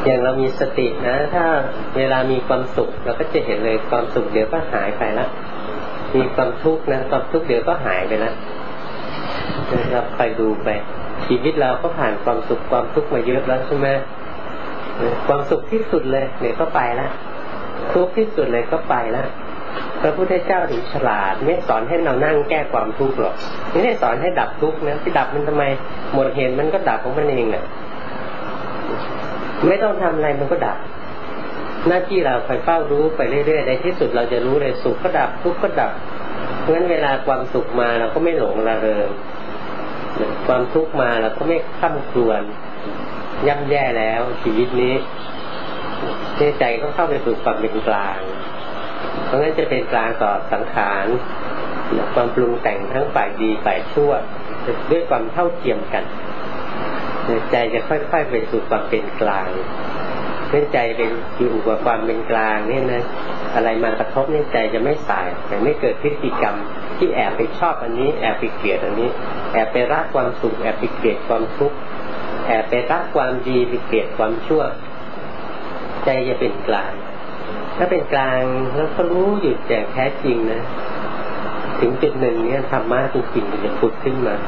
อย่างเรามีสตินะถ้าเวลามีความสุขเราก็จะเห็นเลยความสุขเดี๋ยวก็หายไปแล้วมีความทุกข์นะความทุกข์เดี๋ยวก็หายไปแล้วเราคอยดูไปชีวิตเราก็ผ่านความสุขความทุกข์มาเยอะแล้วใช่ไหมความสุขที่สุดเลยเนี่ยก็ไปแล้วทุกข์ที่สุดเลยก็ไปแล้วพระพุทธเจ้าถึงฉลาดไม่สอนให้เรานั่งแก้ความทุกข์หรอกไม่ได้สอนให้ดับทุกข์นะที่ดับมันทำไมหมดเหตุมันก็ดับของมันเองน่ะไม่ต้องทำอะไรมันก็ดับหน้าที่เราคอยเฝ้ารู้ไปเรื่อยๆในที่สุดเราจะรู้เลยสุขก็ดับทุกข์ก็ดับเพราะฉะนั้นเวลาความสุขมาเราก็ไม่หลงระเริงความทุกข์มาเราก็ไม่คร่ำครวญย่ำแย่แล้วชีวิตนี้ใจก็เข้าไปสู่ความเป็นกลางเพราะงั้นจะเป็นกลางต่อสังขารความปรุงแต่งทั้งฝ่ายดีฝ่ายชั่วด้วยความเท่าเทียมกันใจจะค่อยๆไปสู่ความเป็นกลางเมื่อใจเป็นอยู่กับความเป็นกลางนี่นะอะไรมากระทบในใจจะไม่สายแต่ไม่เกิดพฤติกรรมที่แอบไปชอบอันนี้แอบไปเกลียดอันนี้แอบไปรักความสุขแอบไปเกลียดความทุกข์แอบไปรักความดีไปเกลียดความชั่วใจจะเป็นกลางถ้าเป็นกลางแล้วก็รู้หยุดแจ้งแท้จริงนะถึงจุดหนึ่งเนี่ยธรรมะจริงๆจะผุดขึ้นมา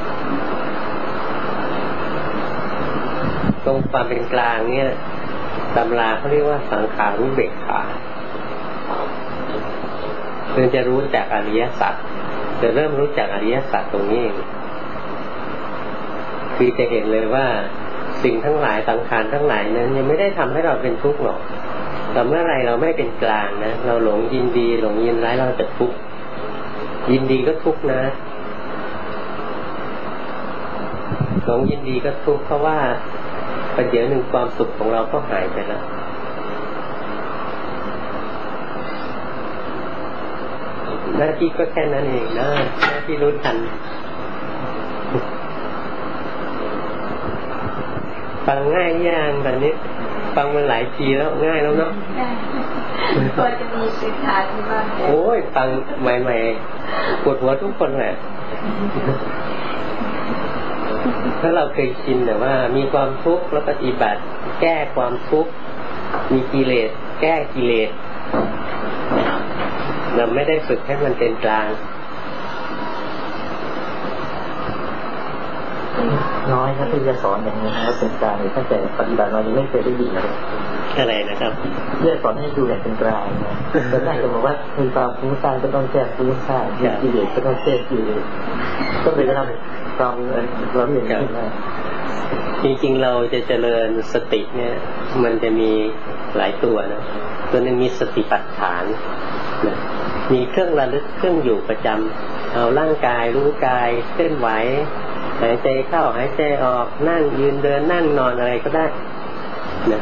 ตรงความเป็นกลางเนี่ยตำราเขาเรียกว่าสังขารุเบกขาคือจะรู้จักอริยสัจจะเริ่มรู้จักอริยสัจตรงนี้เองคือจะเห็นเลยว่าสิ่งทั้งหลายสังขารทั้งหลายนั้นยังไม่ได้ทำให้เราเป็นทุกข์หรอกแต่เมื่อไรเราไม่เป็นกลางนะเราหลงยินดีหลงยินร้ายเราจะทุกข์ยินดีก็ทุกข์นะหลงยินดีก็ทุกข์เพราะว่าประเดี๋ยวหนึ่งความสุขของเราก็หายไปแล้วหน้าที่ก็แค่นั้นเองนะหน้าที่รู้ทันฟังง่ายยังแบบนี้ฟังมาหลายทีแล้วง่ายแล้วเนาะพอจะมีสิทธาที่บ้างโอ้ยฟังใหม่ๆปวดหัวทุกคนแหละถ้าเราเคยชินแต่ว่ามีความทุกข์แล้วปฏิบัติแก้ความทุกข์มีกิเลสแก้กิเลสเราไม่ได้ฝึกให้มันเป็นกลางน้อยนะที่จะสอนอย่างนี้นะเป็นกลางตั้งแต่ปฏิบัติมายังไม่เคยได้ยินเลยอะไรนะครับเรื่องสอนให้ดูอย่างเป็นกลางนะแต่แรกจะบอกว่ามีความฟุ้งซ่านก็ต้องแก้ฟุ้งซ่านมีกิเลสก็ต้องแก้กิเลสก็เลยต้องความร้อนอย่างนี้นะจริงๆเราจะเจริญสติเนี่ยมันจะมีหลายตัวนะตัวนึงมีสติปัฏฐานนะมีเครื่องระลึกเครื่องอยู่ประจำเอาร่างกายรู้กายเคลื่อนไหวหายใจเข้าหายใจออกนั่งยืนเดินนั่งนอนอะไรก็ได้นะ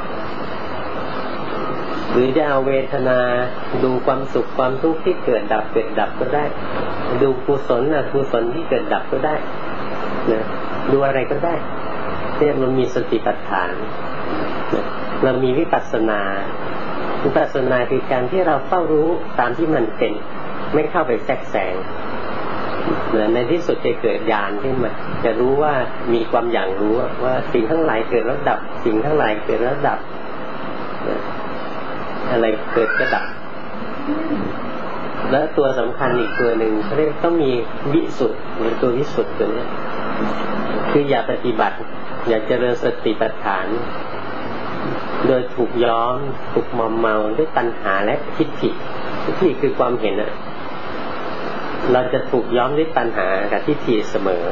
หรือจะเอาเวทนาดูความสุขความทุกข์ที่เกิดดับเกิดดับก็ได้ดูกุศลกุศลที่เกิดดับก็ได้นะดูอะไรก็ได้เนี่ยมันมีสติปัฏฐานนะเรามีวิปัสสนาวิปัสสนาคือการที่เราเฝ้ารู้ตามที่มันเป็นไม่เข้าไปแทรกแซงในที่สุดจะเกิดญาณขึ้นมาจะรู้ว่ามีความอย่างรู้ว่าสิ่งทั้งหลายเกิดแล้วดับสิ่งทั้งหลายเกิดแล้วดับอะไรเกิดก็ดับแล้วตัวสำคัญอีกตัวหนึ่งเขาเรียกต้องมีวิสุทธิ์หรือตัววิสุทธิ์ตัวนี้คืออย่าปฏิบัติอย่าเจริญสติปัฏฐานโดยถูกย้อมถูกมอมเมาด้วยตัณหาและทิฏฐิทิฏฐิคือความเห็นอะเราจะถูกย้อมด้วยตัณหากับทิฏฐิเสมอ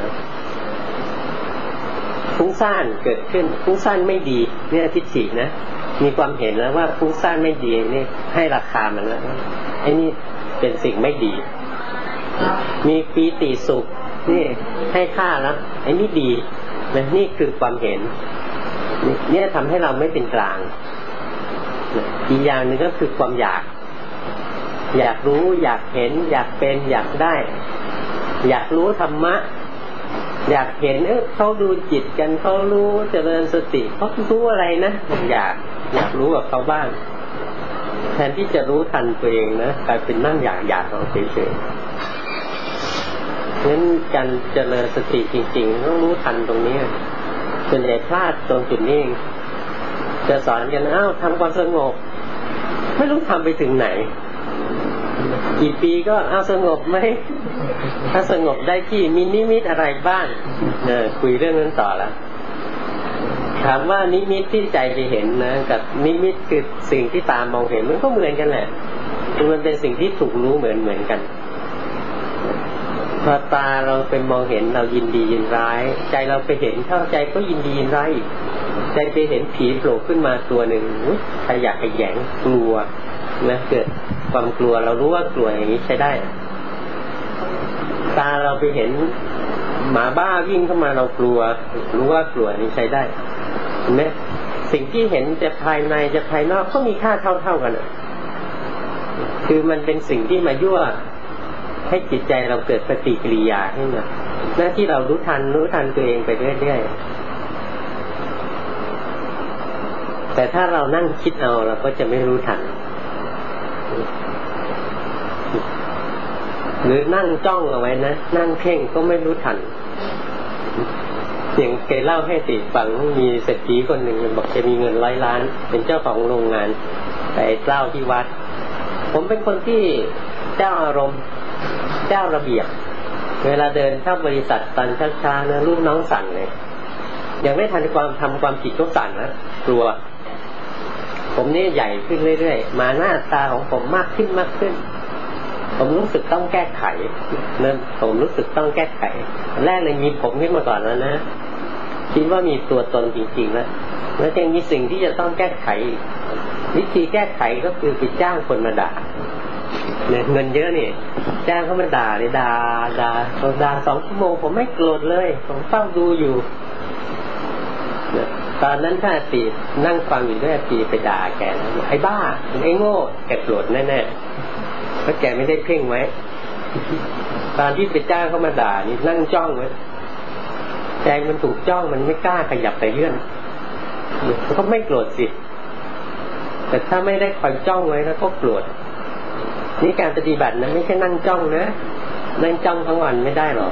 ฟุ้งซ่านเกิดขึ้นฟุ้งซ่านไม่ดีเนี่ยทิฏฐินะมีความเห็นแล้วว่าฟุ้งซ่านไม่ดีนี่ให้ราคามันแล้วไอ้นี่เป็นสิ่งไม่ดีมีปีติสุขนี่ให้ค่าแล้วไอ้นี่ดีนะนี่คือความเห็นเนี่ยทำให้เราไม่เป็นกลางอีกอย่างหนึ่งก็คือความอยากรู้อยากเห็นอยากเป็นอยากได้อยากรู้ธรรมะอยากเห็นเขาดูจิตกันเขารู้เจริญสติเขารู้อะไรนะอยากรู้กับเขาบ้างแทนที่จะรู้ทันตัวเองนะกลายเป็นนั่งอยากเอาเฉยๆงั้นการเจริญสติจริงๆต้องรู้ทันตรงนี้ส่วนใหญ่พลาดตรงจุดนี้จะสอนกันทำความสงบไม่รู้ทำไปถึงไหนกี่ปีก็สงบไหมถ้าสงบได้ที่มีนิมิตอะไรบ้างคุยเรื่องนั้นต่อแล้วถามว่านิมิตที่ใจไปเห็นนะกับนิมิตคือสิ่งที่ตามองเห็นมันก็เหมือนกันแหละมันเป็นสิ่งที่ถูกรู้เหมือนกันพอตาเราไปมองเห็นเรายินดียินร้ายใจเราไปเห็นเข้าใจก็ยินดียินร้ายใจไปเห็นผีโผล่ขึ้นมาตัวหนึ่งใครอยากขยงกลัวนะเกิดความกลัวเรารู้ว่ากลัวอย่างนี้ใช้ได้ตาเราไปเห็นหมาบ้าวิ่งเข้ามาเรากลัวรู้ว่ากลัวนี้ใช้ได้เห็นไหมสิ่งที่เห็นจะภายในจะภายนอกก็มีค่าเท่ากันคือมันเป็นสิ่งที่มายั่วให้จิตใจเราเกิดปฏิกิริยาขึ้นมาหน้าที่เรารู้ทันตัวเองไปเรื่อยๆแต่ถ้าเรานั่งคิดเอาเราก็จะไม่รู้ทันหรือนั่งจ้องเอาไว้นะนั่งเพ่งก็ไม่รู้ทันอย่างเคยเล่าให้ติฟังมีเศรษฐีคนหนึ่งบอกจะมีเงิน100 ล้านเป็นเจ้าของโรงงานไปเล่าที่วัดผมเป็นคนที่เจ้าอารมณ์เจ้าระเบียบเวลาเดินเข้าบริษัทตอนช้าๆนะลูกน้องสั่นเลยยังไม่ทันทำความผิดก็สั่นนะกลัวผมนี่ใหญ่ขึ้นเรื่อยๆมาหน้าตาของผมมากขึ้นผมรู้สึกต้องแก้ไขนั่นผมรู้สึกต้องแก้ไขแรกเลยมีผมขึ้นมาก่อนแล้วนะคิดว่ามีตัวตนจริงๆแล้วยังมีสิ่งที่จะต้องแก้ไขวิธีแก้ไขก็คือไปจ้างคนมาด่าเนี่ยเงินเยอะนี่จ้างเขามาด่าเลยด่า2 ชั่วโมงผมไม่โกรธเลยผมเฝ้าดูอยู่ตอนนั้นถ้าตีนั่งฟังอยู่ด้วยตีไปด่าแกไอ้บ้าไอ้โง่แกโกรธแน่ๆเพราะแกไม่ได้เพ่งไว้ตอนที่ไปจ้างเขามาด่านี่นั่งจ้องไว้ใจมันถูกจ้องมันไม่กล้าขยับไปเลื่อนมันก็ไม่โกรธสิแต่ถ้าไม่ได้คอยจ้องไว้แล้วก็โกรธนี่การปฏิบัตินะไม่ใช่นั่งจ้องนะนั่งจ้องทั้งวันไม่ได้หรอก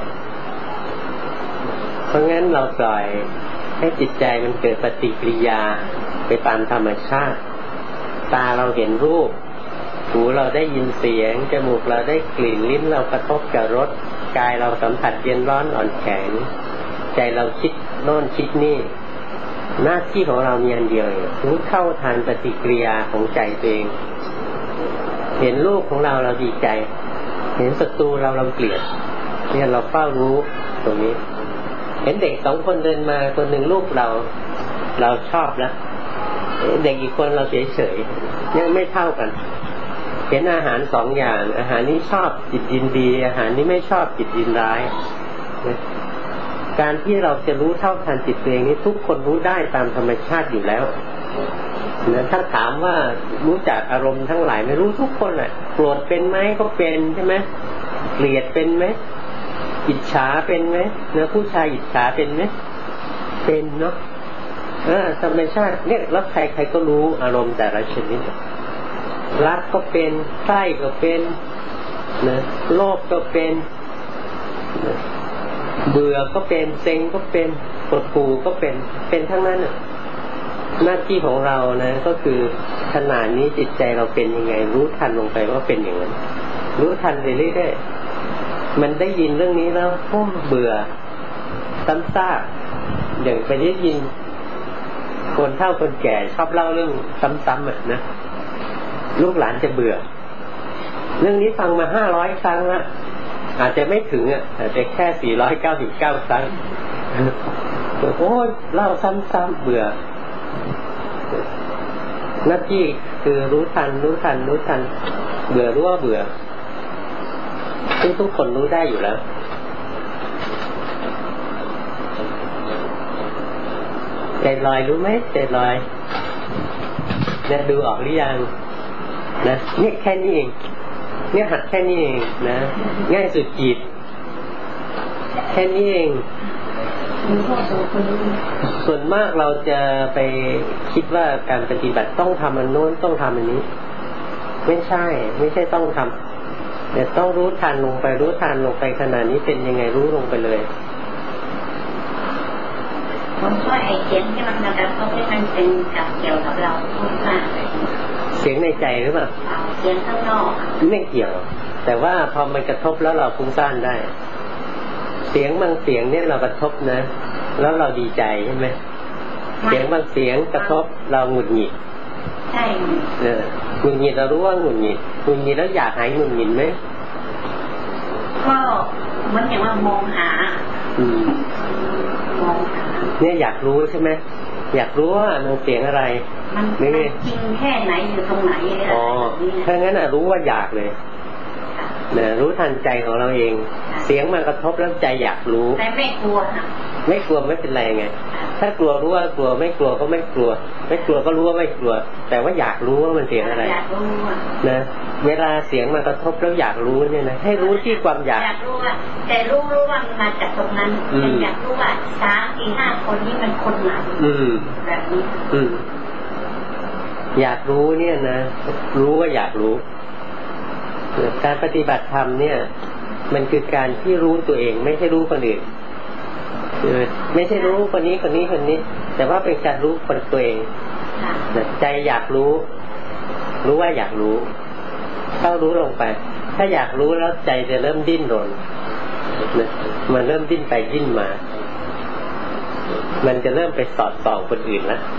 เพราะงั้นเราปล่อยให้จิตใจมันเกิดปฏิกิริยาไปตามธรรมชาติตาเราเห็นรูปหูเราได้ยินเสียงจมูกเราได้กลิ่นลิ้นเรากระทบกับรสกายเราสัมผัสเย็นร้อนอ่อนแข็งใจเราคิดโน่นคิดนี่หน้าที่ของเรามีอันเดียวรู้เท่าทันปฏิกิริยาของใจตัวเองเห็นลูกของเราดีใจเห็นศัตรูเราเกลียดเนี่ยเราเฝ้ารู้ตรงนี้เห็นเด็ก2 คนเดินมาคนหนึ่งลูกเราชอบแล้วเด็กอีกคนเราเฉยๆยังไม่เท่ากันเห็นอาหาร2 อย่างอาหารนี้ชอบจิตยินดีอาหารนี้ไม่ชอบจิตยินร้ายการที่เราจะรู้เท่าทันจิตตัวเองนี้ทุกคนรู้ได้ตามธรรมชาติอยู่แล้วถ้าถามว่ารู้จักอารมณ์ทั้งหลายไม่รู้ทุกคนโกรธเป็นไหมก็เป็นใช่ไหมเกลียดเป็นไหมอิจฉาเป็นไหมผู้ชายอิจฉาเป็นไหมเป็นเนาะธรรมชาติเนี่ยแล้วใครก็รู้อารมณ์แต่ละชนิดรักก็เป็นใคร่ก็เป็นโลภก็เป็นเบื่อก็เป็นเซ็งก็เป็นปวดหูก็เป็นทั้งนั้นหน้าที่ของเรานะก็คือขณะนี้จิตใจเราเป็นยังไงรู้ทันลงไปว่าเป็นอย่างนั้นรู้ทันไปเรื่อยๆมันได้ยินเรื่องนี้แล้วเบื่อซ้ำซากอย่างไปได้ยินคนเฒ่าคนแก่ชอบเล่าเรื่องซ้ำๆนะลูกหลานจะเบื่อเรื่องนี้ฟังมา500 ครั้งละอาจจะไม่ถึงอาจจะแค่499 ครั้งโอ้ยเล่าซ้ำๆเบื่อหน้าที่คือรู้ทันเบื่อรู้ว่าเบื่อซึ่งทุกคนรู้ได้อยู่แล้วใจลอยรู้ไหมใจลอยเนี่ยดูออกหรือยังนะเนี่ยแค่นี้เองเนี่ยหัดแค่นี้เองนะง่ายสุดจิตแค่นี้เองส่วนมากเราจะไปคิดว่าการปฏิบัติต้องทำอันโน้นต้องทำอันนี้ไม่ใช่ต้องทำแต่ต้องรู้ทันลงไปขณะนี้เป็นยังไงรู้ลงไปเลยผมว่าไอ้เสียงที่มันกระทบที่มันเป็นกับเกี่ยวกับเราฟุ้งซ่านเสียงในใจหรือเปล่าเสียงข้างนอกไม่เกี่ยวแต่ว่าพอมันกระทบแล้วเราฟุ้งซ่านได้เสียงบางเสียงเนี่ยเรากระทบนะแล้วเราดีใจใช่ไหมเสียงบางเสียงกระทบเราหงุดหงิดใช่หงุดหงิดเรารู้ว่าหงุดหงิดแล้วอยากหายหงุดหงิดไหมก็เหมือนอย่างว่ามองหาเนี่ยอยากรู้ใช่ไหมอยากรู้ว่ามันเสียงอะไรมันจริงแค่ไหนอยู่ตรงไหนอ๋อถ้างั้นรู้ว่าอยากเลยนะรู้ทันใจของเราเองเสียงมันกระทบแล้วใจอยากรู้แต่ไม่กลัวไม่กลัวไม่เป็นไรไงถ้ากลัวรู้ว่ากลัวไม่กลัวก็ไม่กลัวไม่กลัวก็รู้ว่าไม่กลัวแต่ว่าอยากรู้ว่ามันเสียงอะไรนะเวลาเสียงมันกระทบแล้วอยากรู้เนี่ยนะให้รู้ที่ความอยากรู้ว่าแต่รู้ว่ามันมาจากตรงนั้นอยากรู้ว่า3-4-5 คนนี้มันคนไหนแบบนี้อยากรู้เนี่ยนะรู้ว่าอยากรู้การปฏิบัติธรรมเนี่ยมันคือการที่รู้ตัวเองไม่ใช่รู้คนอื่นไม่ใช่รู้คนนี้แต่ว่าเป็นการรู้คนตัวเองใจอยากรู้ว่าอยากรู้เข้ารู้ลงไปถ้าอยากรู้แล้วใจจะเริ่มดิ้นรนมันเริ่มดิ้นไปดิ้นมามันจะเริ่มไปสอดส่องคนอื่นแล้ว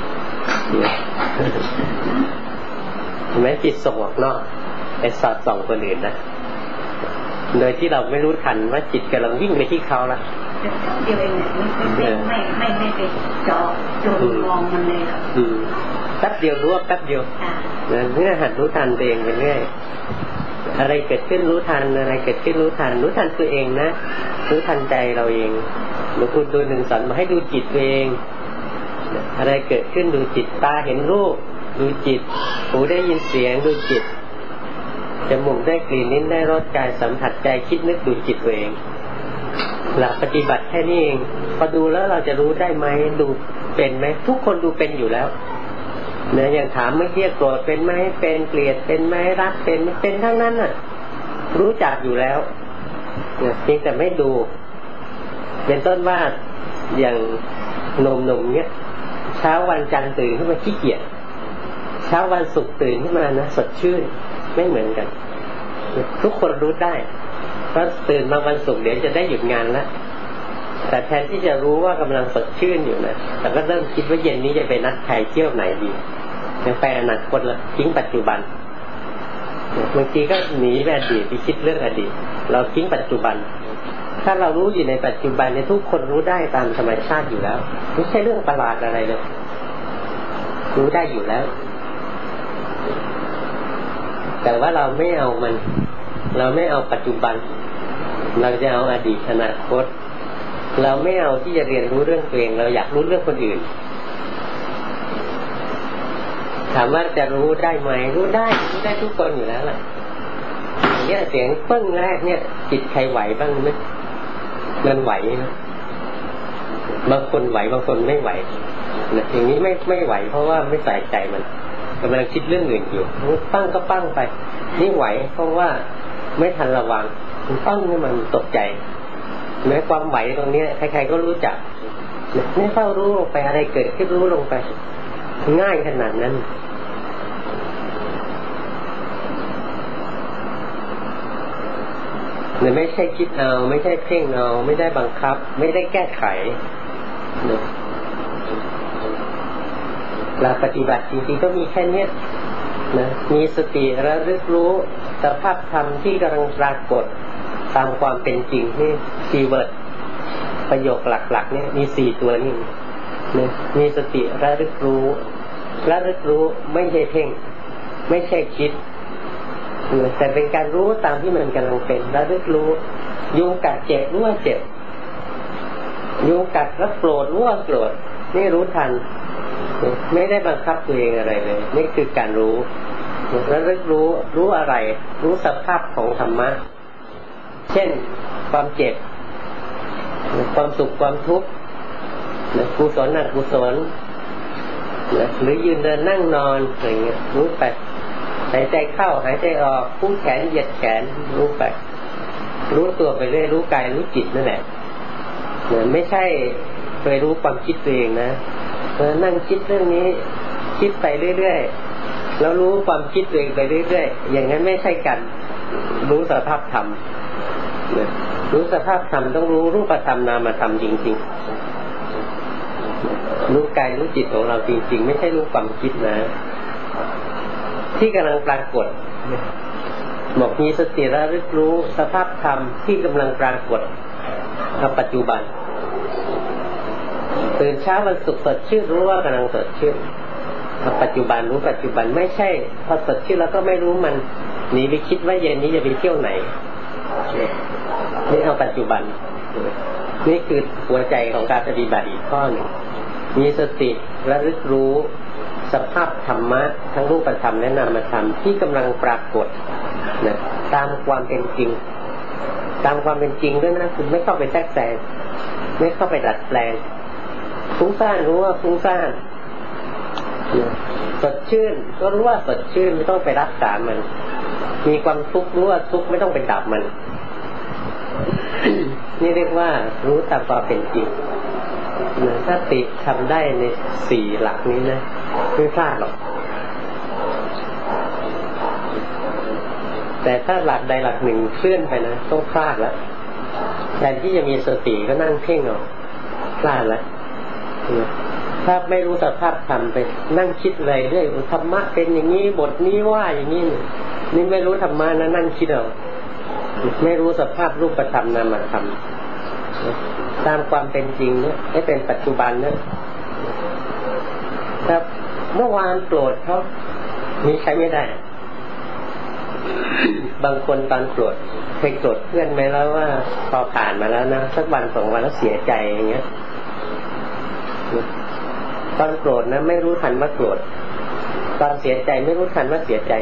เห็นไหมจิตส่งออกนอกไปสอดส่องคนอื่นนะโดยที่เราไม่รู้ทันว่าจิตกำลังวิ่งไปที่เขาละเดียวเองไม่ไปเจาะจนมองมันเลยแป๊บเดียวรู้ว่าแป๊บเดียวเนี่ยหัดรู้ทันตัวเองไปเรื่อยอะไรเกิดขึ้นรู้ทันอะไรเกิดขึ้นรู้ทันตัวเองนะรู้ทันใจเราเองหลวงปู่ดูหนึ่งสอนมาให้ดูจิตตัวเองอะไรเกิดขึ้นดูจิตตาเห็นรูปดูจิตหูได้ยินเสียงดูจิตจมูกได้กลิ่นลิ้นได้รสกายสัมผัสใจคิดนึกดูจิตตัวเองหลักปฏิบัติแค่นี้เองพอดูแล้วเราจะรู้ได้ไหมดูเป็นไหมทุกคนดูเป็นอยู่แล้วเนี่ยอย่างถามเมื่อกี้โกรธเป็นไหมเป็นเกลียดเป็นไหมรักเป็นทั้งนั้นน่ะรู้จักอยู่แล้วเนี่ยเพียงแต่ไม่ดูเป็นต้นว่าอย่างหนุ่มๆเนี่ยเช้าวันจันทร์ตื่นขึ้นมาขี้เกียจเช้าวันศุกร์ตื่นขึ้นมานะสดชื่นไม่เหมือนกันทุกคนรู้ได้เพราะตื่นมาวันศุกร์เดี๋ยวจะได้หยุดงานแล้วแต่แทนที่จะรู้ว่ากำลังสดชื่นอยู่นะแต่ก็เริ่มคิดว่าเย็นนี้จะไปนัดใครเที่ยวไหนดียังไปอนาคตละทิ้งปัจจุบันบางทีก็หนีไปอดีตไปคิดเรื่องอดีตเราทิ้งปัจจุบันถ้าเรารู้อยู่ในปัจจุบันเนี่ยทุกคนรู้ได้ตามธรรมชาติอยู่แล้วไม่ใช่เรื่องประหลาดอะไรเลยรู้ได้อยู่แล้วแต่ว่าเราไม่เอามันเราไม่เอาปัจจุบันเราจะเอาอดีตอนาคตเราไม่เอาที่จะเรียนรู้เรื่องตัวเองเราอยากรู้เรื่องคนอื่นถามว่าจะรู้ได้ไหมรู้ได้ทุกคนอยู่แล้วล่ะอย่างนี้เสียงปึ้งแรกเนี่ยจิตใครไหวบ้างไหมมันไหวนะบางคนไหวบางคนไม่ไหวอย่างนี้ไม่ไหวเพราะว่าไม่ใส่ใจมันกำลังคิดเรื่องอื่นอยู่ปั้งก็ปั้งไปนี่ไหวเพราะว่าไม่ทันระวังปั้งนี่มันตกใจแม้ความไหวตรงนี้ใครๆก็รู้จักไม่เฝ้ารู้ลงไปอะไรเกิดขึ้นรู้ลงไปง่ายขนาดนั้นเนี่ยไม่ใช่คิดเอาไม่ใช่เพ่งเอาไม่ได้บังคับไม่ได้แก้ไขหลักปฏิบัติจริงๆก็มีแค่นี้นะมีสติระลึกรู้สภาพธรรมที่กำลังปรากฏตามความเป็นจริงนี่คีย์เวิร์ดประโยคหลักๆเนี่ยมี4ตัวนี่นะมีสติระลึกรู้ไม่ใช่เพ่งไม่ใช่คิดแต่เป็นการรู้ตามที่มันกำลังเป็นระลึกรู้ยุงกัดเจ็บรู้ว่าเจ็บยุงกัดแล้วโกรธรู้ว่าโกรธนี่รู้ทันไม่ได้บังคับตัวเองอะไรเลยนี่คือการรู้ระลึกรู้อะไรรู้สภาพของธรรมะเช่นความเจ็บความสุขความทุกข์กุศลอกุศลหรือยืนเดินนั่งนอนอะไรเงี้ยรู้ไปหายใจเข้าหายใจออกพุ่งแขนเหยียดแขนรู้ไปรู้ตัวไปเรื่อยรู้กายรู้จิตนั่นแหละไม่ใช่ไปยรู้ความคิดตัวเองนะนั่งคิดเรื่องนี้คิดไปเรื่อยๆแล้วรู้ความคิดตัวเองไปเรื่อยๆอย่างนั้นไม่ใช่การรู้สภาพธรรมรู้สภาพธรรมต้องรู้รูปธรรมนามธรรมจริงๆรู้กายรู้จิตของเราจริงๆไม่ใช่รู้ความคิดนะที่กำลังปรากฏบอกมีสติระลึกรู้สภาพธรรมที่กำลังปรากฏในปัจจุบันตื่นเช้าวันศุกร์สดชื่นรู้ว่ากำลังสดชื่นปัจจุบันรู้ปัจจุบันไม่ใช่พอสดชื่นแล้วก็ไม่รู้มันหนีไปคิดว่าเย็นนี้จะไปเที่ยวไหนนี่เอาปัจจุบันนี่คือหัวใจของการปฏิบัติอีกข้อหนึ่งมีสติระลึกรู้สภาพธรรมะทั้งรูปธรรมและนามธรรมที่กำลังปรากฏนะตามความเป็นจริงตามความเป็นจริงด้วยนะคุณไม่เข้าไปแทรกแซงไม่เข้าไปดัดแปลงฟุ้งซ่านรู้ว่าฟุ้งซ่านสดชื่นก็รู้ว่าสดชื่นไม่ต้องไปรักษามันมีความทุกข์รู้ว่าทุกข์ไม่ต้องไปดับมัน นี่เรียกว่ารู้ตามความเป็นจริงถ้าติทำได้ใน4หลักนี้นะไม่พลาดหรอกแต่ถ้าหลักใดหลักหนึ่งเคลื่อนไปนะต้องพลาดแล้วแทนที่จะมีสติก็นั่งเพ่งเอาพลาดแล้วถ้าไม่รู้สภาพธรรมไปนั่งคิดอะไรเรื่อยธรรมะเป็นอย่างนี้บทนี้ว่าอย่างนี้นี่ไม่รู้ธรรมะนะนั่งคิดเอาไม่รู้สภาพรูปธรรมนามธรรมตามความเป็นจริงเนี่ยให้เป็นปัจจุบันเนี่ยครับเมื่อวานโกรธเขามีใช้ไม่ได้บางคนตอนโกรธเคยโกรธเพื่อนไหมแล้วว่าพอผ่านมาแล้วนะสักวัน2 วันแล้วเสียใจอย่างเงี้ยตอนโกรธนะไม่รู้ทันว่าโกรธตอนเสียใจไม่รู้ทันว่าเสียใจ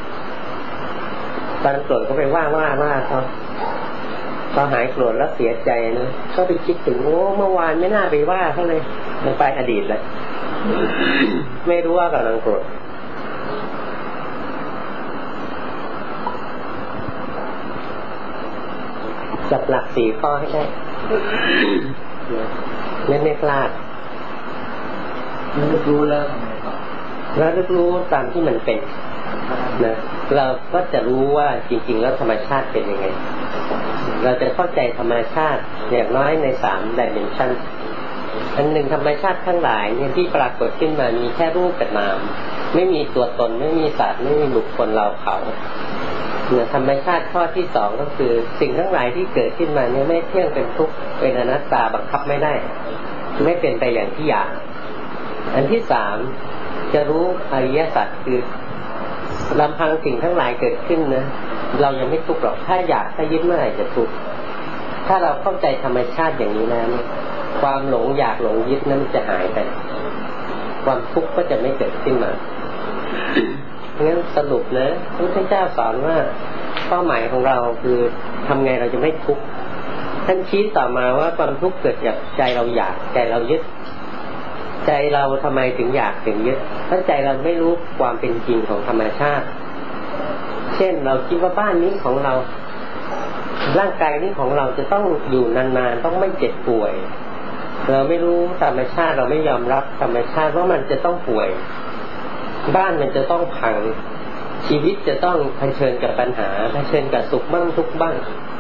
ตอนโกรธก็ไปว่าเขาพอหายโกรธแล้วเสียใจนะก็ไปคิดถึงโอ้เมื่อวานไม่น่าไปว่าเขาเลยมันไปอดีตแล้วไม่รู้ว่ากำลังโกรธจับหลัก4 ข้อให้ได้ไม่พลาดรู้แล้วรู้ตามที่มันเป็นนะเราก็จะรู้ว่าจริงๆแล้วธรรมชาติเป็นยังไงเราจะเข้าใจธรรมชาติอย่างน้อยใน3 dimension อันหนึ่งธรรมชาติทั้งหลายเนี่ยที่ปรากฏขึ้นมามีแค่รูปกับนามไม่มีตัวตนไม่มีสัตว์ไม่มีบุคคลเราเขาเนี่ยธรรมชาติข้อที่2ก็คือสิ่งทั้งหลายที่เกิดขึ้นมาเนี่ยไม่เที่ยงเป็นทุกข์เป็นอนัตตาบังคับไม่ได้ไม่เป็นไปอย่างที่อยากอันที่3จะรู้อริยสัจคือลำพังสิ่งทั้งหลายเกิดขึ้นนะเรายังไม่ทุกข์หรอกถ้าอยากถ้ายึดเมื่อไหร่จะทุกข์ถ้าเราเข้าใจธรรมชาติอย่างนี้แล้วเนี่ยความหลงอยากหลงยึดนั้นจะหายไปความทุกข์ก็จะไม่เกิดขึ้นมางั้นสรุปนะพระพุทธเจ้าสอนว่าเป้าหมายของเราคือทำไงเราจะไม่ทุกข์ท่านชี้ต่อมาว่าความทุกข์เกิดจากใจเราอยากใจเรายึดใจเราทำไมถึงอยากถึงยึดเพราะใจเราไม่รู้ความเป็นจริงของธรรมชาติเช่นเราคิดว่าบ้านนี้ของเราร่างกายนี้ของเราจะต้องอยู่นานๆต้องไม่เจ็บป่วยเราไม่รู้ธรรมชาติเราไม่ยอมรับธรรมชาติว่ามันจะต้องป่วยบ้านมันจะต้องพังชีวิตจะต้องเผชิญกับปัญหาเผชิญกับสุขบ้างทุกข์บ้าง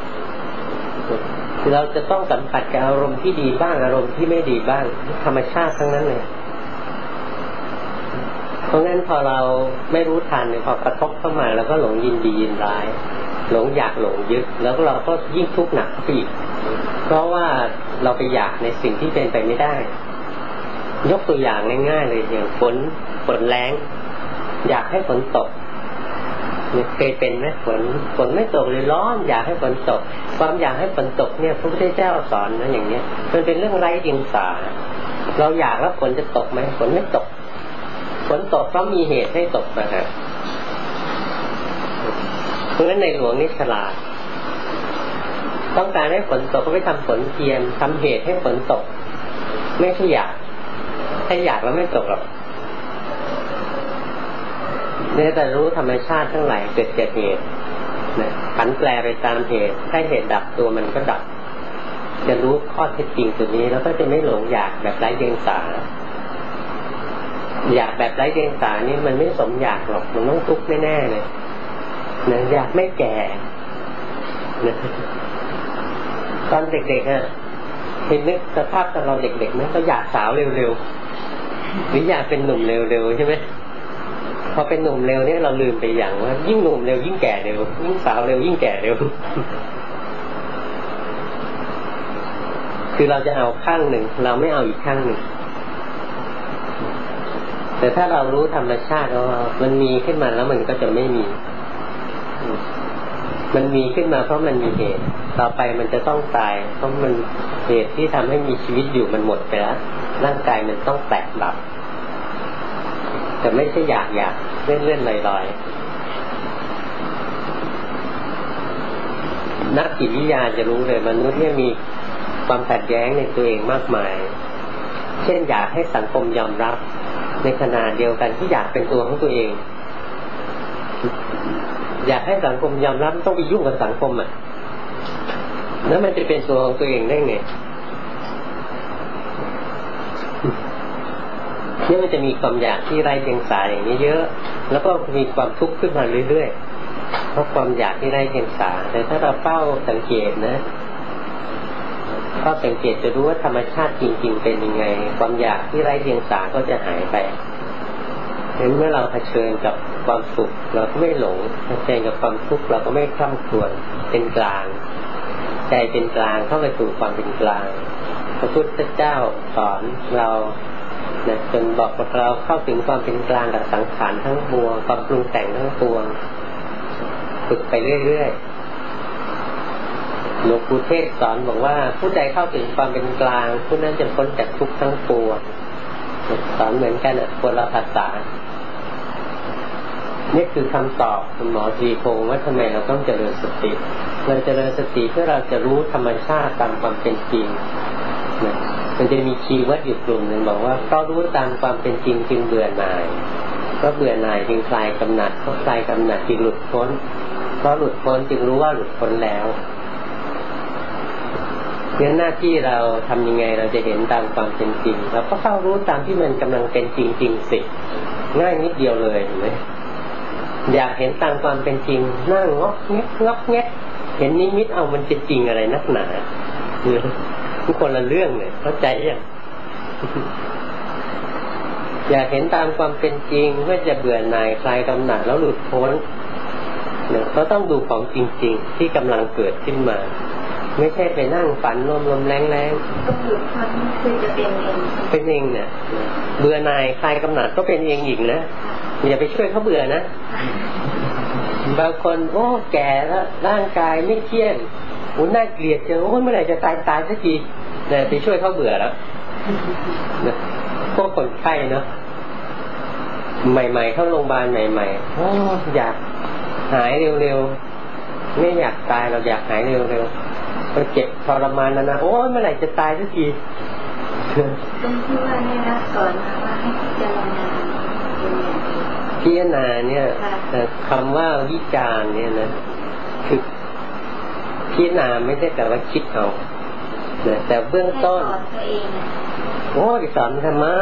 เราจะต้องสัมผัสกับอารมณ์ที่ดีบ้างอารมณ์ที่ไม่ดีบ้างธรรมชาติทั้งนั้นเลยเพราะงั้นพอเราไม่รู้ทันพอกระทบเข้ามาแล้วก็หลงยินดียินร้ายหลงอยากหลงยึดแล้วเราก็ยิ่งทุกข์หนักอีกเพราะว่าเราไปอยากในสิ่งที่เป็นไปไม่ได้ยกตัวอย่างง่ายๆเลยอย่างฝนแล้งอยากให้ฝนตกเคยเป็นไหมฝนไม่ตกเลยร้อนอยากให้ฝนตกความอยากให้ฝนตกเนี่ยพระพุทธเจ้าสอนนะอย่างเนี้ยมันเป็นเรื่องไร้เดียงสาเราอยากแล้วฝนจะตกไหมฝนไม่ตกฝนตกเพราะมีเหตุให้ตกนะฮะเพราะฉะนั้นในหลวงนี่ฉลาดต้องการให้ฝนตกก็ไปทำฝนเทียมทำเหตุให้ฝนตกไม่ใช่อยากถ้าอยากแล้วไม่ตกหรอกเนี่ยแต่รู้ธรรมชาติทั้งหลายเกิดจากเหตุผันแปรไปตามเหตุถ้าเหตุดับตัวมันก็ดับจะรู้ข้อเท็จจริงตัวนี้แล้วก็จะไม่หลงอยากแบบไร้เดียงสาอยากแบบไร้เดียงสานี่มันไม่สมอยากหรอกมันต้องทุกข์แน่ๆเลยนะอยากไม่แก่นะตอนเด็กๆเห็นนึกสภาพตอนเราเด็กๆนะก็อยากสาวเร็วๆหรืออยากเป็นหนุ่มเร็วๆใช่ไหมพอเป็นหนุ่มเร็วเนี่ยเราลืมไปอย่างว่ายิ่งหนุ่มเร็วยิ่งแก่เร็วยิ่งสาวเร็วยิ่งแก่เร็วคือเราจะเอาข้างหนึ่งเราไม่เอาอีกข้างหนึ่งแต่ถ้าเรารู้ธรรมชาติว่ามันมีขึ้นมาแล้วมันก็จะไม่มีมันมีขึ้นมาเพราะมันมีเหตุต่อไปมันจะต้องตายเพราะมันเหตุที่ทำให้มีชีวิตอยู่มันหมดไปแล้วร่างกายมันต้องแตกดับแต่ไม่ใช่อยากเล่นๆลอยๆนักจิตวิทยาจะรู้เลยมนุษย์เนี่ยมีความขัดแย้งในตัวเองมากมายเช่นอยากให้สังคมยอมรับในขณะเดียวกันที่อยากเป็นตัวของตัวเองอยากให้สังคมยอมรับต้องไปยุ่งกับสังคมแล้วมันจะเป็นตัวของตัวเองได้ไงนี่มันจะมีความอยากที่ไร้เดียงสาอย่างนี้เยอะแล้วก็มีความทุกข์ขึ้นมาเรื่อยๆเพราะความอยากที่ไร้เดียงสาแต่ถ้าเราเฝ้าสังเกตนะเฝ้าสังเกตจะรู้ว่าธรรมชาติจริงๆเป็นยังไงความอยากที่ไร้เดียงสาก็จะหายไปเห็นเมื่อเราเผชิญกับความสุขเราก็ไม่หลงเผชิญกับความทุกข์เราก็ไม่คร่ำครวญเป็นกลางใจเป็นกลางเข้าไปสู่ความเป็นกลางพระพุทธเจ้าสอนเราจนบอกว่าเราเข้าถึงความเป็นกลางกับสังขารทั้งปวงความปรุงแต่งทั้งปวงฝึกไปเรื่อยๆหลวงปู่เทศสอนบอกว่าผู้ใดเข้าถึงความเป็นกลางผู้นั้นจะพ้นจากทุกข์ทั้งปวงสอนเหมือนกันคนละภาษานี่คือคำตอบคุณหมอทีพงศ์ว่าทำไมเราต้องเจริญสติเราเจริญสติเพื่อเราจะรู้ธรรมชาติตามความเป็นจริงนะมันจะมีคีย์วัดอยู่กลุ่มหนึ่งบอกว่าเพราะรู้ตามความเป็นจริงจึงเบื่อหน่ายเพราะเบื่อหน่ายจึงคลายกำหนัดเพราะคลายกำหนัดจึงหลุดพ้นเพราะหลุดพ้นจึงรู้ว่าหลุดพ้นแล้วเรื่องหน้าที่เราทำยังไงเราจะเห็นตามความเป็นจริงเราก็เข้ารู้ตามที่มันกำลังเป็นจริงสิง่ายนิดเดียวเลยเห็นไหมอยากเห็นตามความเป็นจริงนั่งงอกแงะเห็นนิมิตเอามันจะจริงอะไรนักหนาทุกคนละเรื่องเลยเข้าใจยังอยากเห็นตามความเป็นจริงเพื่อจะเบื่อหน่ายคลายกำหนัดแล้วหลุดพ้นเนี่ยก็ต้องดูของจริงๆที่กำลังเกิดขึ้นมาไม่ใช่ไปนั่งฝันลมๆแรงๆต้องหลุดพ้นคือจะเป็นเองเนี่ยเบื่อหน่ายคลายกำหนัดก็เป็นเองอีกนะอย่าไปช่วยเขาเบื่อนะบางคนโอ้แก่แล้วร่างกายไม่เที่ยงโอ้น่าเกลียดจังโอ้เมื่อไหร่จะตายสักทีเนี่ยไปช่วยเขาเบื่อแล้วนะพวกคนไข้เนาะใหม่ๆเข้าโรงพยาบาลใหม่ๆโอ้อยากหายเร็วๆไม่อยากตายเราอยากหายเร็วๆก็เจ็บทรมานนะโอ้เมื่อไหร่จะตายสักทีตรงที่ว่าเนี่ยนะก่อนว่าให้พิจารณาเนี่ยคำว่าวิจารณ์เนี่ยนะคือพิจารณาไม่ใช่แต่ว่าคิดเอาแต่เบื้องต้นโอ้ยสอนทำไม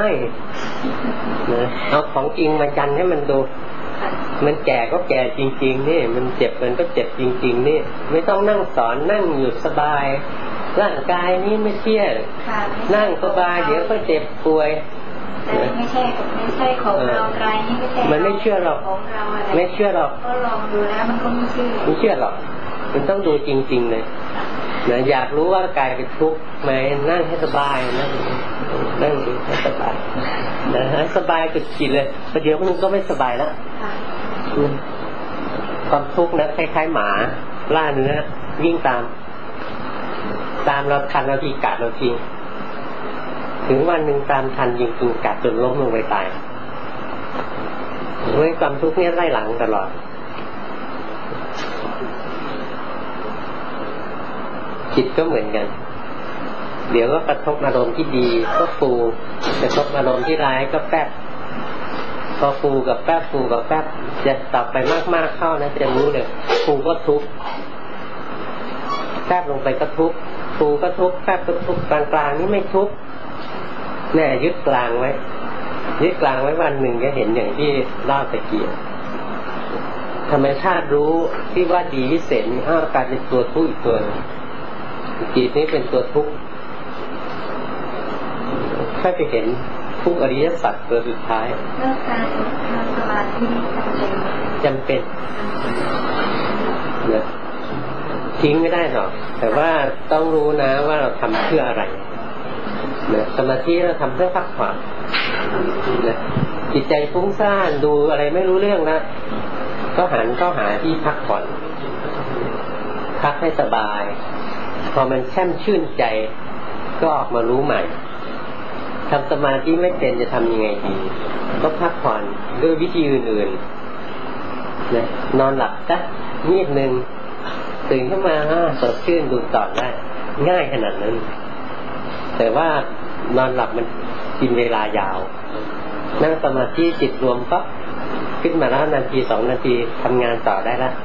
เอาของจริงมาจันให้มันดูมันแก่ก็แก่จริงๆนี่มันเจ็บมันก็เจ็บจริงๆนี่ไม่ต้องนั่งสอนนั่งอยู่สบายร่างกายนี้ไม่เที่ยงนั่งสบายเดี๋ยวก็เจ็บป่วยไม่ใช่ของเรากายนี่ไม่ใช่มันไม่เชื่อหรอกไม่เชื่อหรอกก็ลองดูแล้วมันก็ไม่เชื่อหรอกมันต้องดูจริงๆเลยนะอยากรู้ว่ากายเป็นทุกข์ไหมนั่งให้สบายนั่งดูให้สบายนะฮะสบายสุดขีดเลยประเดี๋ยวมันก็ไม่สบายแล้วความทุกข์นะคล้ายๆหมาล่าเนื้อวิ่งตามเราคันเราทีกัดเราทีถึงวันหนึ่งตามทันจริงๆกัดจนล้มลงไปตายด้วยความทุกข์นี้ไล่หลังตลอดจิตก็เหมือนกันเดี๋ยวก็กระทบอารมณ์ที่ดีก็ฟูกระทบอารมณ์ที่ร้ายก็แป๊บพอฟูกับแป๊บจะต่อไปมากๆเข้านะจะรู้เลยฟูก็ทุกข์แป๊บลงไปก็ทุกข์ฟูก็ทุกข์แฟบก็ทุกข์กลางๆนี่ไม่ทุกข์แน่ยึดกลางไว้ยึดกลางไว้วันหนึ่งจะเห็นอย่างที่เล่าตะเกียบธรรมชาติรู้ที่ว่าดีวิเศษนี่กลายเป็นตัวทุกข์อีกตัวจิตนี้เป็นตัวทุกข์ค่อยไปเห็นทุกอริยสัจตัวสุดท้ายเรื่องการทำสมาธิจำเป็นนะทิ้งไม่ได้หรอกแต่ว่าต้องรู้นะว่าเราทำเพื่ออะไรนะสมาธิเราทำเพื่อพักผ่อนนะจิตใจฟุ้งซ่านดูอะไรไม่รู้เรื่องนะก็หันเข้าหาที่พักผ่อนพักให้สบายพอมันแช่มชื่นใจก็ออกมารู้ใหม่ทำสมาธิไม่เป็นจะทำยังไงดีก็พักผ่อนด้วยวิธีอื่นๆนะนอนหลับสักนิดนึงตื่นขึ้นมาสดชื่นดูต่อได้ง่ายขนาดนั้นแต่ว่านอนหลับมันกินเวลายาวนั่งสมาธิจิตรวมก็ขึ้นมาแล้วนาที2 นาทีทำงานต่อได้แล้ว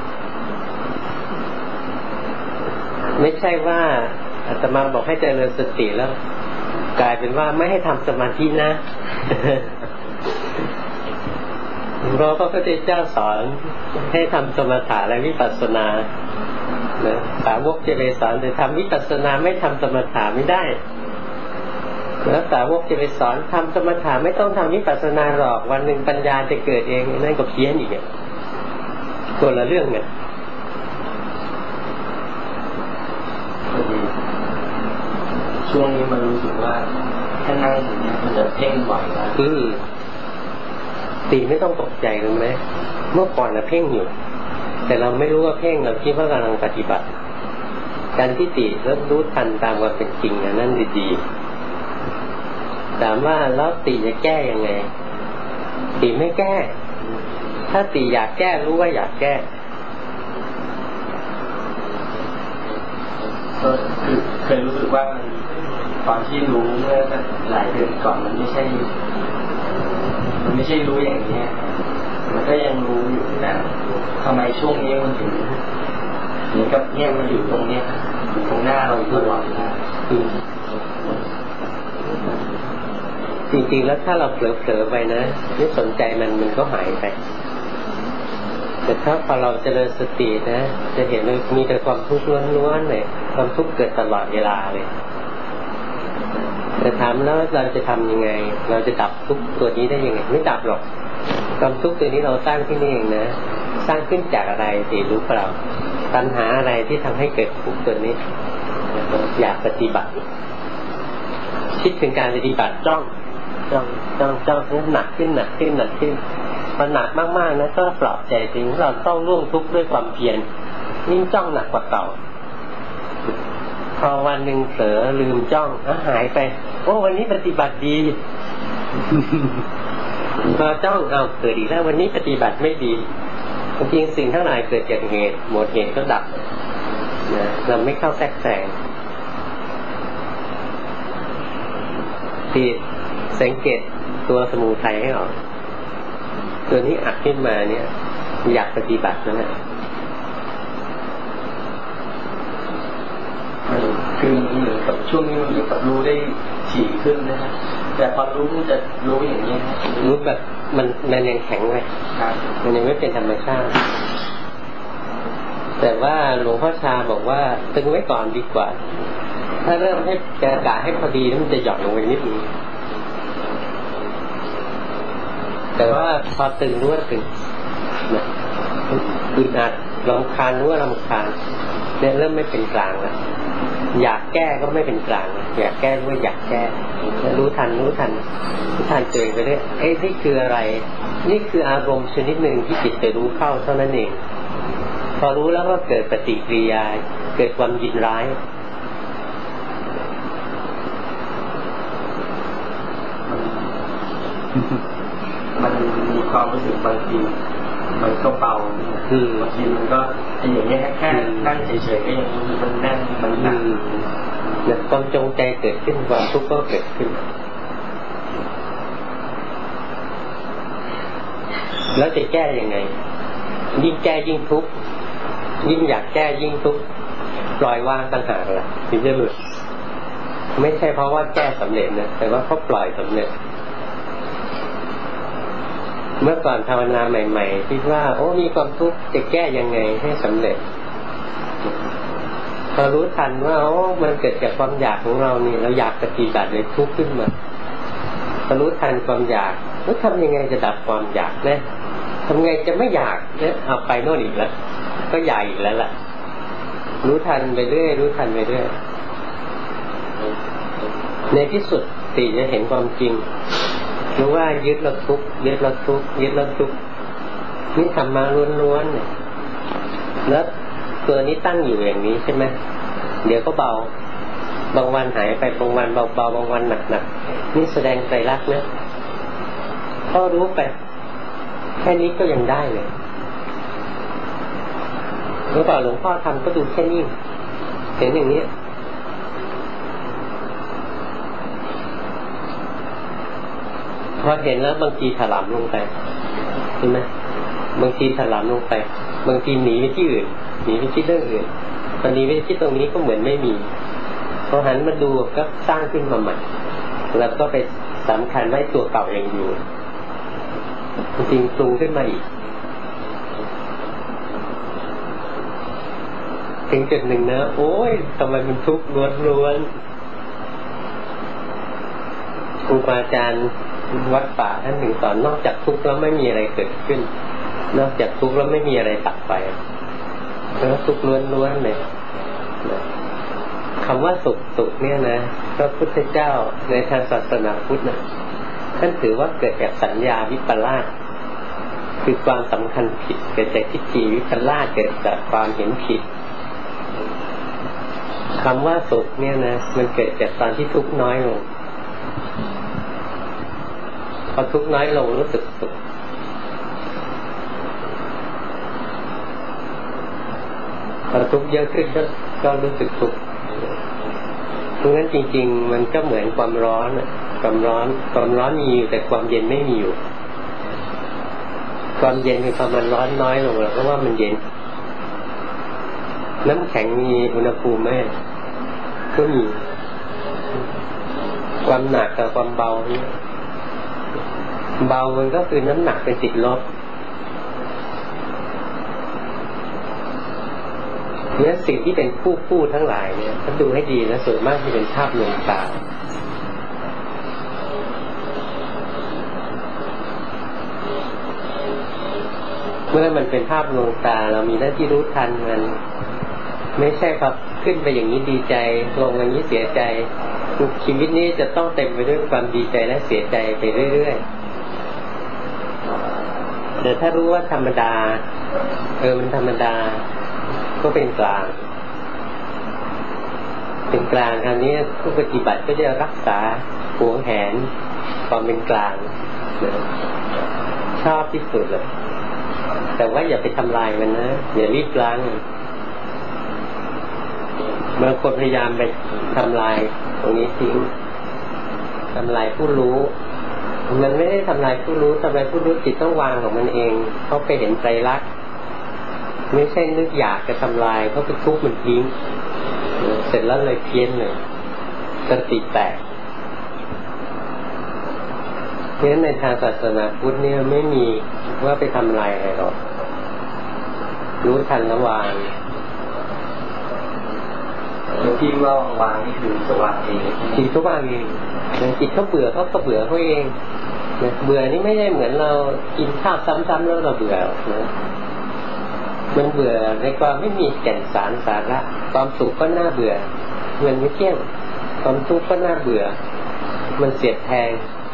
ไม่ใช่ว่าอาตมาบอกให้เจริญสติแล้วกลายเป็นว่าไม่ให้ทำสมาธินะเพราะพระพุทธเจ้าสอนให้ทำสมถะและวิปัสสนาสาวกจะไปสอนแต่ทำวิปัสสนาไม่ทำสมถะไม่ได้แล้วสาวกจะไปสอนทำสมถะไม่ต้องทำวิปัสสนาหรอกวันหนึ่งปัญญาจะเกิดเองนั่นก็เพี้ยนอีกคนละเรื่องเนี่ยช่วงนี้มันรู้สึกว่าถ้านั่งอย่างนี้มันจะเพ่งบ่อยนะตีไม่ต้องตกใจรู้ไหมเมื่อก่อนเพ่งอยู่แต่เราไม่รู้ว่าเพ่งเราคิดว่ากำลังปฏิบัติการที่ตีแล้วรู้ทันตามความเป็นจริงนั่นดีๆถามว่าแล้วตีจะแก้ยังไงตีไม่แก้ถ้าตีอยากแก้รู้ว่าอยากแก้ก็คือเคยรู้สึกว่าตอนที่รู้เมื่อหลายเดือนก่อนมันไม่ใช่รู้อย่างนี้มันก็ยังรู้อยู่นะทำไมช่วงนี้มันถึงเหมือนกับเนี่ยมันอยู่ตรงเนี้ยอยู่ตรงหน้าเราตลอดนะจริงๆแล้วถ้าเราเผลอๆไปนะไม่สนใจมันก็หายไปแต่ถ้าพอเราเจริญสตินะจะเห็นเลยมีแต่ความทุกข์ล้วนๆเลยความทุกข์เกิดตลอดเวลาเลยแต่ถามแล้วเราจะทำยังไงเราจะดับทุกข์ตัวนี้ได้ยังไงไม่ดับหรอกความทุกข์ตัวนี้เราสร้างขึ้นเองนะสร้างขึ้นจากอะไรสิรู้เปล่าตัณหาอะไรที่ทำให้เกิดทุกข์ตัวนี้อยากปฏิบัติคิดถึงการปฏิบัติจ้องหนักขึ้นพอหนักมากๆนะก็ปลอบใจถึงเราต้องร่วงทุกข์ด้วยความเพียรยิ่งจ้องหนักกว่าเก่าพอวันหนึ่งเผลอลืมจ้องหายไปโอ้วันนี้ปฏิบัติดีพอจ้องเกิดอีกแล้ววันนี้ปฏิบัติไม่ดีจริงสิ่งทั้งหลายเกิดจากเหตุหมดเหตุก็ดับนะเราไม่เข้าแทรกแซงที่สังเกตตัวสมุทัยให้ออกตัวนี้อัดขึ้นมาเนี่ยอยากปฏิบัตินะคือเหมือนกับช่วงนี้มันเหมือนกับรู้ได้ถี่ขึ้นนะฮะแต่พอรู้มันจะรู้อย่างนี้รู้แบบมันยังแข็งไว้มันยังไม่เป็นธรรมชาติแต่ว่าหลวงพ่อชาบอกว่าตึงไว้ก่อนดีกว่าถ้าเริ่มให้กะให้พอดีมันจะหย่อนลงไปนิดนึงแต่ว่าพอตึงรู้ว่าตึงนะอึดอัดรำคาญรู้ว่ารำคาญเนี่ยเริ่มไม่เป็นกลางแล้วอยากแก้ก็ไม่เป็นกลางอยากแก้ว่าอยากแก้รู้ทันเจอไปเรื่อยนี่คืออะไรนี่คืออารมณ์ชนิดหนึ่งที่จิตไปรู้เข้าเท่านั้นเองพอรู้แล้วก็เกิดปฏิกิริยาเกิดความยินร้ายมันมีความรู้สึกบางทีมันก็เบาบางทีมันก็อย่างเงี้ยแค่นั่งเฉยๆก็ยังรู้สึกมันแน่นมันหนักความจงใจเกิดขึ้นความทุกข์ก็เกิดขึ้นแล้วจะแก้ยังไงยิ่งแก้ยิ่งทุกข์ยิ่งอยากแก้ยิ่งทุกข์ปล่อยวางต่างหากล่ะถึงจะหลุดไม่ใช่เพราะว่าแก้สำเร็จนะแต่ว่าเขาปล่อยสำเร็จเมื่อก่อนภาวนาใหม่ๆคิดว่าโอ้มีความทุกข์จะแก้ยังไงให้สำเร็จพอรู้ทันว่าโอ้มันเกิดจากความอยากของเรานี่เราอยากปฏิบัติเลยทุกข์ขึ้นมาพอรู้ทันความอยากแล้วทำยังไงจะดับความอยากเนี่ยทำไงจะไม่อยากเนี่ยเอาไปโน่นอีกแล้วก็อยากอีกแล้วล่ะรู้ทันไปเรื่อยรู้ทันไปเรื่อยในที่สุดติจะเห็นความจริงรู้ว่ายึดแล้วทุกข์ยึดแล้วทุกข์ยึดแล้วทุกข์นี่ธรรมะล้วนๆเนี่ยแล้วตัวนี้ตั้งอยู่อย่างนี้ใช่ไหมเดี๋ยวก็เบาบางวันหายไปบางวันเบาๆบางวันหนักๆนี่แสดงไตรลักษณ์นะพอรู้ไปแค่นี้ก็ยังได้เลยเมื่อก่อนหลวงพ่อทำก็ดูแค่นี้เห็นอย่างนี้พอเห็นแล้วบางทีถลำลงไปเห็นไหมบางทีถลำลงไปบางทีหนีไปที่อื่นหนีไปคิดเรื่องอื่นตอนนี้ไปคิดตรงนี้ก็เหมือนไม่มีพอหันมาดูก็สร้างขึ้นมาใหม่แล้วก็ไปสำคัญไว้ตัวเก่ายังอยู่จริงปรุงขึ้นมาอีกถึงจุดหนึ่งนะโอ้ยทำไมมันทุกข์ล้วนๆครูบาอาจารย์วัดป่าท่านหนึ่งสอนนอกจากทุกข์แล้วไม่มีอะไรเกิดขึ้นนอกจากทุกข์แล้วไม่มีอะไรตัดไปแล้วทุกข์ล้วนๆเลยคำว่าสุขเนี่ยนะพระพุทธเจ้าในทางศาสนาพุทธนะท่านถือว่าเกิดจากสัญญาวิปลาสคือความสำคัญผิดเกิดจากทิฏฐิวิปลาสเกิดจากความเห็นผิดคำว่าสุขเนี่ยนะมันเกิดจากตอนที่ทุกข์น้อยลงพอทุกข์น้อยลงรู้สึกสุขพอทุกข์เยอะขึ้นก็รู้สึกทุกข์เพราะงั้นจริงๆมันก็เหมือนความร้อนความร้อนมีอยู่แต่ความเย็นไม่มีอยู่ความเย็นคือความมันร้อนน้อยลงแล้วเพราะว่ามันเย็นน้ำแข็งมีอุณหภูมิไหมก็มีความหนักกับความเบานี่เบามันก็คือน้ำหนักเป็นติดลบเนี่ยสิ่งที่เป็นคู่ทั้งหลายเนี่ยถ้าดูให้ดีนะส่วนมากที่เป็นภาพลวงตาเมื่อมันเป็นภาพลวงตาเรามีหน้าที่รู้ทันมันไม่ใช่ครับขึ้นไปอย่างนี้ดีใจลงอย่างนี้เสียใจชีวิตนี้จะต้องเต็มไปด้วยความดีใจและเสียใจไปเรื่อยๆแต่ถ้ารู้ว่าธรรมดามันธรรมดาก็เป็นกลางเป็นกลางอันนี้ผู้ปฏิบัติก็จะรักษาหวงแหนความเป็นกลางชอบที่สุดเลยแต่ว่าอย่าไปทำลายมันนะอย่ารีบล้างบางคนพยายามไปทำลายตรงนี้ทิ้งทำลายผู้รู้มันไม่ได้ทำลายผู้รู้ทำลายผู้รู้จิตต้องวางของมันเองเขาไปเห็นไตรลักษณ์ไม่ใช่นึกอยากจะทำลายเขาไปทุบมันทิ้งเสร็จแล้วเลยเพี้ยนเลยสติแตกเพราะฉะนั้นในทางศาสนาพุทธเนี่ยไม่มีว่าไปทำลายอะไรหรอกรู้ทันระวางที่ว่าวางนี่คือสว่างเองจิตเขาวางเองจิตเขาเบื่อเขาก็เบื่อเขาเองเบื่อนี่ไม่ได้เหมือนเรากินข้าวซ้ำๆแล้วเราเบื่อนะมันเบื่อในความไม่มีแก่นสารสาระความสุขก็น่าเบื่อมันไม่เที่ยงความทุกข์ก็น่าเบื่อมันเสียดแทง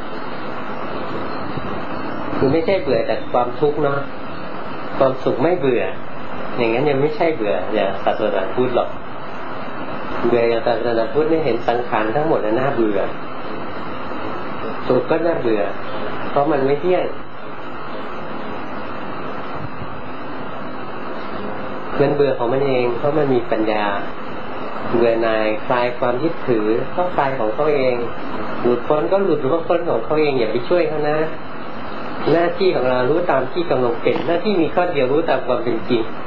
คือไม่ใช่เบื่อแต่ความทุกข์เนาะความสุขไม่เบื่ออย่างนั้นยังไม่ใช่เบื่ออย่าศาสนาพุทธหรอกเบื่ออย่างศาสนาพุทธนี่เห็นสังขารทั้งหมดน่าเบื่อสุขก็น่าเบื่อเพราะมันไม่เที่ยงมันเบื่อของมันเองเพราะมันมีปัญญาเบื่อหน่ายคลายความยึดถือเข้าคลายของเขาเองหลุดพ้นก็หลุดพ้นของเขาเองอย่าไปช่วยเขานะหน้าที่ของเรารู้ตามที่กำลังเป็นหน้าที่มีข้อเดียวรู้ตามความเป็นจริง